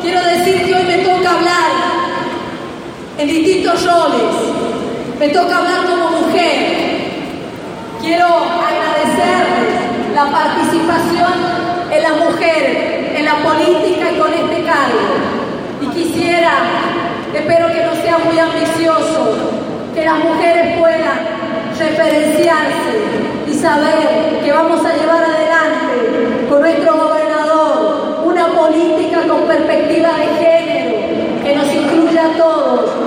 quiero decir que hoy me toca hablar en distintos roles. Me toca hablar como mujer. Quiero agradecerles la participación en la mujer, en la política y con este cargo. Y quisiera, espero que no sea muy ambicioso, que las mujeres puedan referenciarse y saber que vamos